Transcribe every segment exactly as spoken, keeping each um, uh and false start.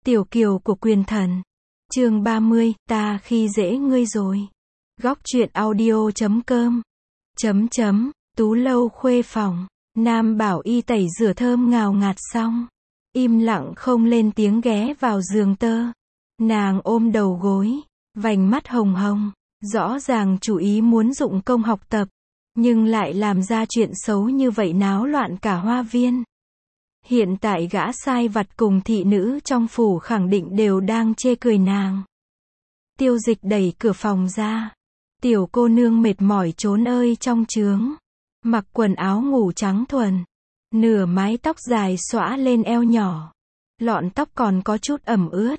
Tiểu kiều của quyền thần. Chương ba mươi, ta khi dễ ngươi rồi. Góc truyện audio chấm com. Chấm chấm, Tú lâu khuê phòng. Nam Bảo Y tẩy rửa thơm ngào ngạt xong, im lặng không lên tiếng ghé vào giường tơ. Nàng ôm đầu gối, vành mắt hồng hồng, rõ ràng chủ ý muốn dụng công học tập, nhưng lại làm ra chuyện xấu như vậy náo loạn cả hoa viên. Hiện tại gã sai vặt cùng thị nữ trong phủ khẳng định đều đang chê cười nàng. Tiêu Dịch đẩy cửa phòng ra. Tiểu cô nương mệt mỏi trốn ơi trong trướng, mặc quần áo ngủ trắng thuần, nửa mái tóc dài xõa lên eo nhỏ, lọn tóc còn có chút ẩm ướt.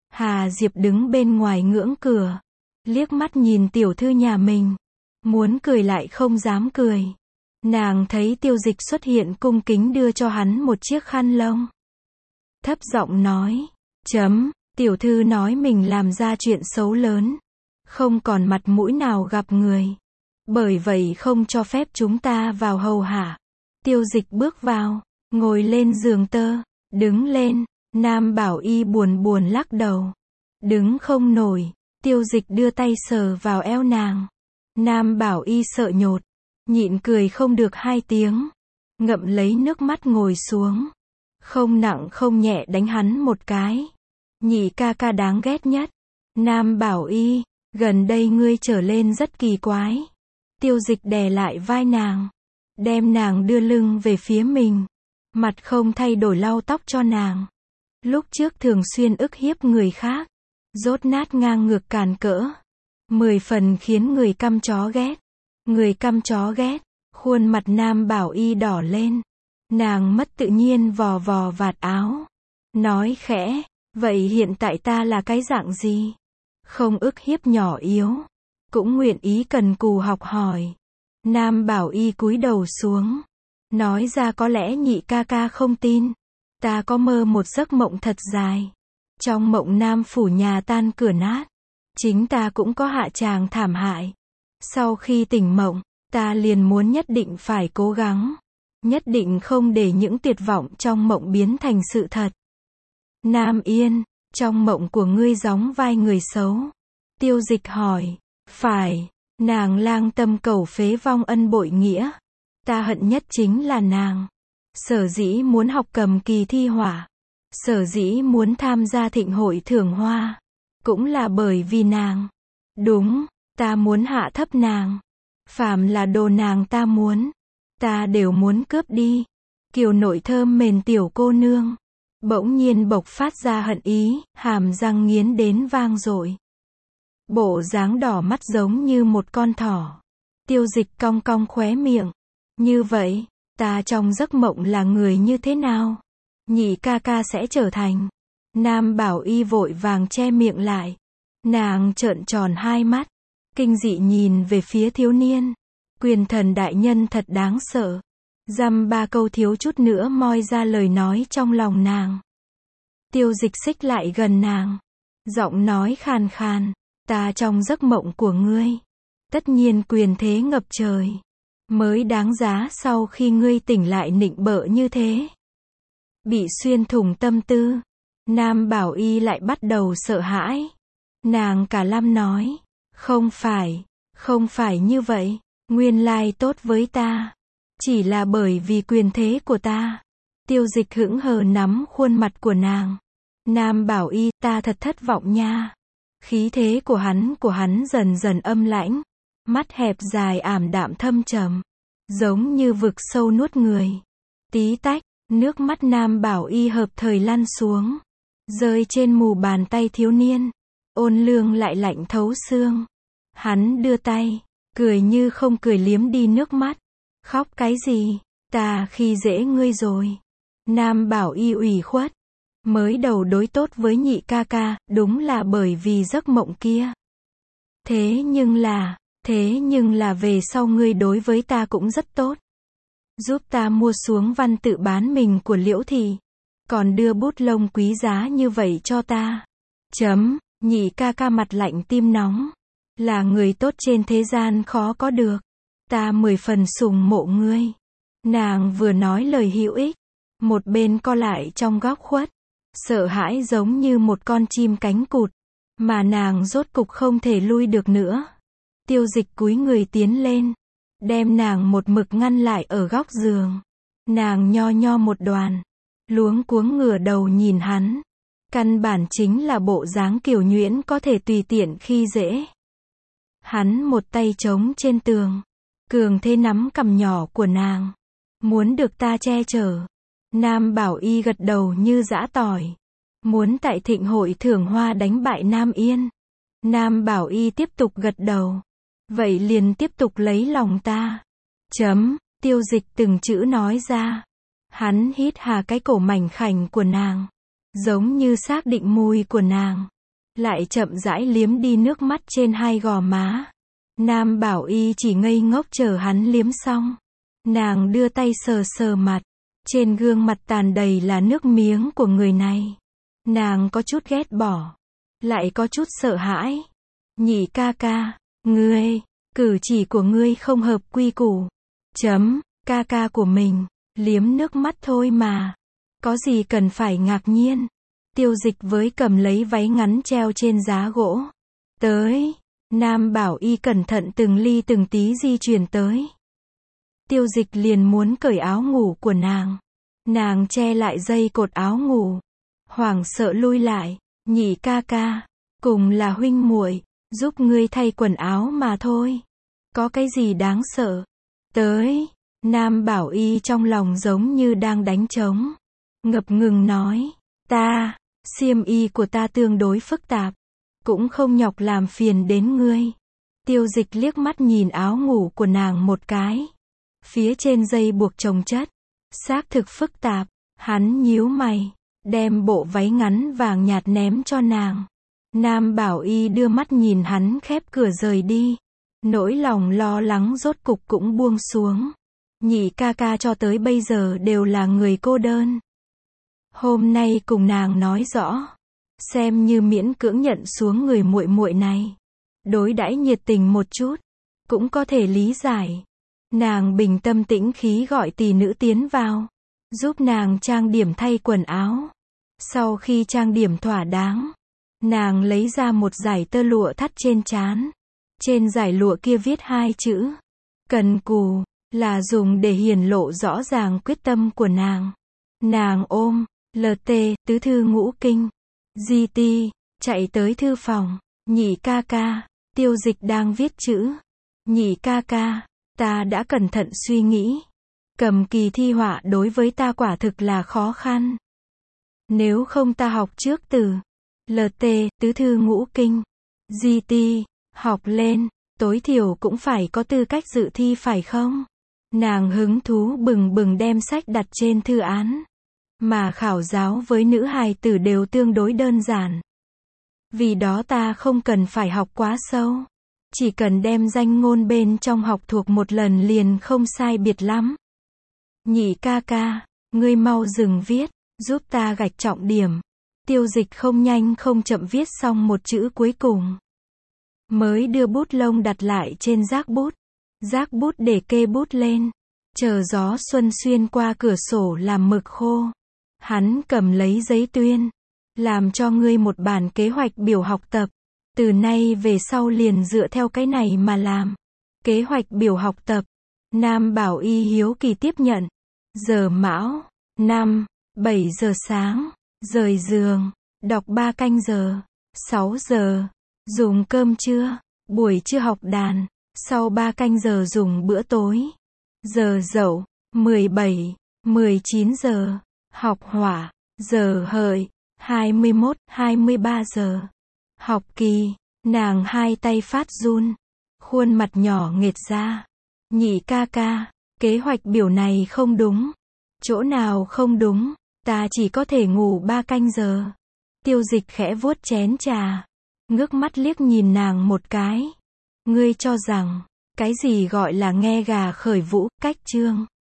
Hà Diệp đứng bên ngoài ngưỡng cửa, liếc mắt nhìn tiểu thư nhà mình, muốn cười lại không dám cười. Nàng thấy Tiêu Dịch xuất hiện cung kính đưa cho hắn một chiếc khăn lông. Thấp giọng nói, chấm, tiểu thư nói mình làm ra chuyện xấu lớn, không còn mặt mũi nào gặp người, bởi vậy không cho phép chúng ta vào hầu hạ. Tiêu Dịch bước vào, ngồi lên giường tơ, đứng lên. Nam Bảo Y buồn buồn lắc đầu, đứng không nổi. Tiêu Dịch đưa tay sờ vào eo nàng. Nam Bảo Y sợ nhột, nhịn cười không được hai tiếng, ngậm lấy nước mắt ngồi xuống, không nặng không nhẹ đánh hắn một cái. Nhị ca ca đáng ghét nhất. Nam Bảo Y, gần đây ngươi trở lên rất kỳ quái. Tiêu Dịch đè lại vai nàng, đem nàng đưa lưng về phía mình, mặt không thay đổi lau tóc cho nàng. Lúc trước thường xuyên ức hiếp người khác, dốt nát ngang ngược càn cỡ, mười phần khiến người căm chó ghét. Người căm chó ghét. Khuôn mặt Nam Bảo Y đỏ lên, nàng mất tự nhiên vò vò vạt áo, nói khẽ, vậy hiện tại ta là cái dạng gì? Không ức hiếp nhỏ yếu, cũng nguyện ý cần cù học hỏi. Nam Bảo Y cúi đầu xuống, nói ra có lẽ nhị ca ca không tin. Ta có mơ một giấc mộng thật dài. Trong mộng Nam phủ nhà tan cửa nát, chính ta cũng có hạ tràng thảm hại. Sau khi tỉnh mộng, ta liền muốn nhất định phải cố gắng, nhất định không để những tuyệt vọng trong mộng biến thành sự thật. Nam Yên, trong mộng của ngươi gióng vai người xấu. Tiêu Dịch hỏi, phải. Nàng lang tâm cầu phế vong ân bội nghĩa. Ta hận nhất chính là nàng. Sở dĩ muốn học cầm kỳ thi họa, sở dĩ muốn tham gia thịnh hội thưởng hoa, cũng là bởi vì nàng. Đúng, ta muốn hạ thấp nàng. Phàm là đồ nàng ta muốn, ta đều muốn cướp đi. Kiều nội thơm mềm tiểu cô nương bỗng nhiên bộc phát ra hận ý, hàm răng nghiến đến vang dội. Bộ dáng đỏ mắt giống như một con thỏ. Tiêu Dịch cong cong khóe miệng. Như vậy, ta trong giấc mộng là người như thế nào? Nhị ca ca sẽ trở thành. Nam Bảo Y vội vàng che miệng lại. Nàng trợn tròn hai mắt, kinh dị nhìn về phía thiếu niên. Quyền thần đại nhân thật đáng sợ. Dăm ba câu thiếu chút nữa moi ra lời nói trong lòng nàng. Tiêu Dịch xích lại gần nàng, giọng nói khàn khàn, ta trong giấc mộng của ngươi, tất nhiên quyền thế ngập trời, mới đáng giá sau khi ngươi tỉnh lại nịnh bợ như thế. Bị xuyên thủng tâm tư, Nam Bảo Y lại bắt đầu sợ hãi. Nàng cả lâm nói, không phải, không phải như vậy, nguyên lai tốt với ta, chỉ là bởi vì quyền thế của ta. Tiêu Dịch hững hờ nắm khuôn mặt của nàng. Nam Bảo Y, ta thật thất vọng nha. Khí thế của hắn của hắn dần dần âm lãnh, mắt hẹp dài ảm đạm thâm trầm, giống như vực sâu nuốt người. Tí tách, nước mắt Nam Bảo Y hợp thời lăn xuống, rơi trên mù bàn tay thiếu niên. Ôn lương lại lạnh thấu xương. Hắn đưa tay, cười như không cười liếm đi nước mắt. Khóc cái gì? Ta khi dễ ngươi rồi. Nam Bảo Y ủy khuất. Mới đầu đối tốt với nhị ca ca, đúng là bởi vì giấc mộng kia. Thế nhưng là, thế nhưng là về sau ngươi đối với ta cũng rất tốt. Giúp ta mua xuống văn tự bán mình của Liễu Thị, còn đưa bút lông quý giá như vậy cho ta. Chấm, nhị ca ca mặt lạnh tim nóng. Là người tốt trên thế gian khó có được. Ta mười phần sùng mộ ngươi. Nàng vừa nói lời hữu ích, một bên co lại trong góc khuất. Sợ hãi giống như một con chim cánh cụt, mà nàng rốt cục không thể lui được nữa. Tiêu Dịch cúi người tiến lên, đem nàng một mực ngăn lại ở góc giường. Nàng nho nho một đoàn, luống cuống ngửa đầu nhìn hắn. Căn bản chính là bộ dáng Kiều Nhuyễn có thể tùy tiện khi dễ. Hắn một tay chống trên tường, cường thế nắm cằm nhỏ của nàng. Muốn được ta che chở. Nam Bảo Y gật đầu như giã tỏi. Muốn tại thịnh hội thưởng hoa đánh bại Nam Yên. Nam Bảo Y tiếp tục gật đầu. Vậy liền tiếp tục lấy lòng ta. Chấm, Tiêu Dịch từng chữ nói ra. Hắn hít hà cái cổ mảnh khảnh của nàng. Giống như xác định mùi của nàng. Lại chậm rãi liếm đi nước mắt trên hai gò má. Nam Bảo Y chỉ ngây ngốc chờ hắn liếm xong. Nàng đưa tay sờ sờ mặt. Trên gương mặt tàn đầy là nước miếng của người này. Nàng có chút ghét bỏ. Lại có chút sợ hãi. Nhị ca ca, ngươi, cử chỉ của ngươi không hợp quy củ. Chấm, ca ca của mình, liếm nước mắt thôi mà. Có gì cần phải ngạc nhiên. Tiêu Dịch với cầm lấy váy ngắn treo trên giá gỗ. Tới, Nam Bảo Y cẩn thận từng ly từng tí di chuyển tới. Tiêu Dịch liền muốn cởi áo ngủ của nàng. Nàng che lại dây cột áo ngủ. Hoảng sợ lui lại. Nhị ca ca, cùng là huynh muội, giúp ngươi thay quần áo mà thôi. Có cái gì đáng sợ. Tới, Nam Bảo Y trong lòng giống như đang đánh trống. Ngập ngừng nói, ta, xiêm y của ta tương đối phức tạp. Cũng không nhọc làm phiền đến ngươi. Tiêu Dịch liếc mắt nhìn áo ngủ của nàng một cái. Phía trên dây buộc chồng chất. Xác thực phức tạp. Hắn nhíu mày. Đem bộ váy ngắn vàng nhạt ném cho nàng. Nam Bảo Y đưa mắt nhìn hắn khép cửa rời đi. Nỗi lòng lo lắng rốt cục cũng buông xuống. Nhị ca ca cho tới bây giờ đều là người cô đơn. Hôm nay cùng nàng nói rõ. Xem như miễn cưỡng nhận xuống người muội muội này. Đối đãi nhiệt tình một chút. Cũng có thể lý giải. Nàng bình tâm tĩnh khí gọi tỷ nữ tiến vào. Giúp nàng trang điểm thay quần áo. Sau khi trang điểm thỏa đáng. Nàng lấy ra một dải tơ lụa thắt trên trán. Trên dải lụa kia viết hai chữ. Cần cù. Là dùng để hiển lộ rõ ràng quyết tâm của nàng. Nàng ôm. lờ tê, tứ thư ngũ kinh. giê tê, chạy tới thư phòng. Nhị ca ca. Tiêu Dịch đang viết chữ. Nhị ca ca. Ta đã cẩn thận suy nghĩ. Cầm kỳ thi họa đối với ta quả thực là khó khăn. Nếu không ta học trước từ lờ tê, tứ thư ngũ kinh. giê tê, học lên, tối thiểu cũng phải có tư cách dự thi phải không? Nàng hứng thú bừng bừng đem sách đặt trên thư án. Mà khảo giáo với nữ hài tử đều tương đối đơn giản. Vì đó ta không cần phải học quá sâu. Chỉ cần đem danh ngôn bên trong học thuộc một lần liền không sai biệt lắm. Nhị ca ca, ngươi mau dừng viết, giúp ta gạch trọng điểm. Tiêu Dịch không nhanh không chậm viết xong một chữ cuối cùng. Mới đưa bút lông đặt lại trên rác bút. Rác bút để kê bút lên. Chờ gió xuân xuyên qua cửa sổ làm mực khô. Hắn cầm lấy giấy tuyên. Làm cho ngươi một bản kế hoạch biểu học tập. Từ nay về sau liền dựa theo cái này mà làm. Kế hoạch biểu học tập. Nam Bảo Y hiếu kỳ tiếp nhận. Giờ mão. năm, bảy giờ sáng. Rời giường. Đọc ba canh giờ. sáu giờ. Dùng cơm trưa. Buổi trưa học đàn. Sau ba canh giờ dùng bữa tối. Giờ dậu. mười bảy, mười chín giờ. Học họa. Giờ hợi. hai mươi mốt, hai mươi ba giờ. Học kỳ. Nàng hai tay phát run. Khuôn mặt nhỏ nghệt ra. Nhị ca ca. Kế hoạch biểu này không đúng. Chỗ nào không đúng. Ta chỉ có thể ngủ ba canh giờ. Tiêu Dịch khẽ vuốt chén trà. Ngước mắt liếc nhìn nàng một cái. Ngươi cho rằng. Cái gì gọi là nghe gà khởi vũ, cách chương.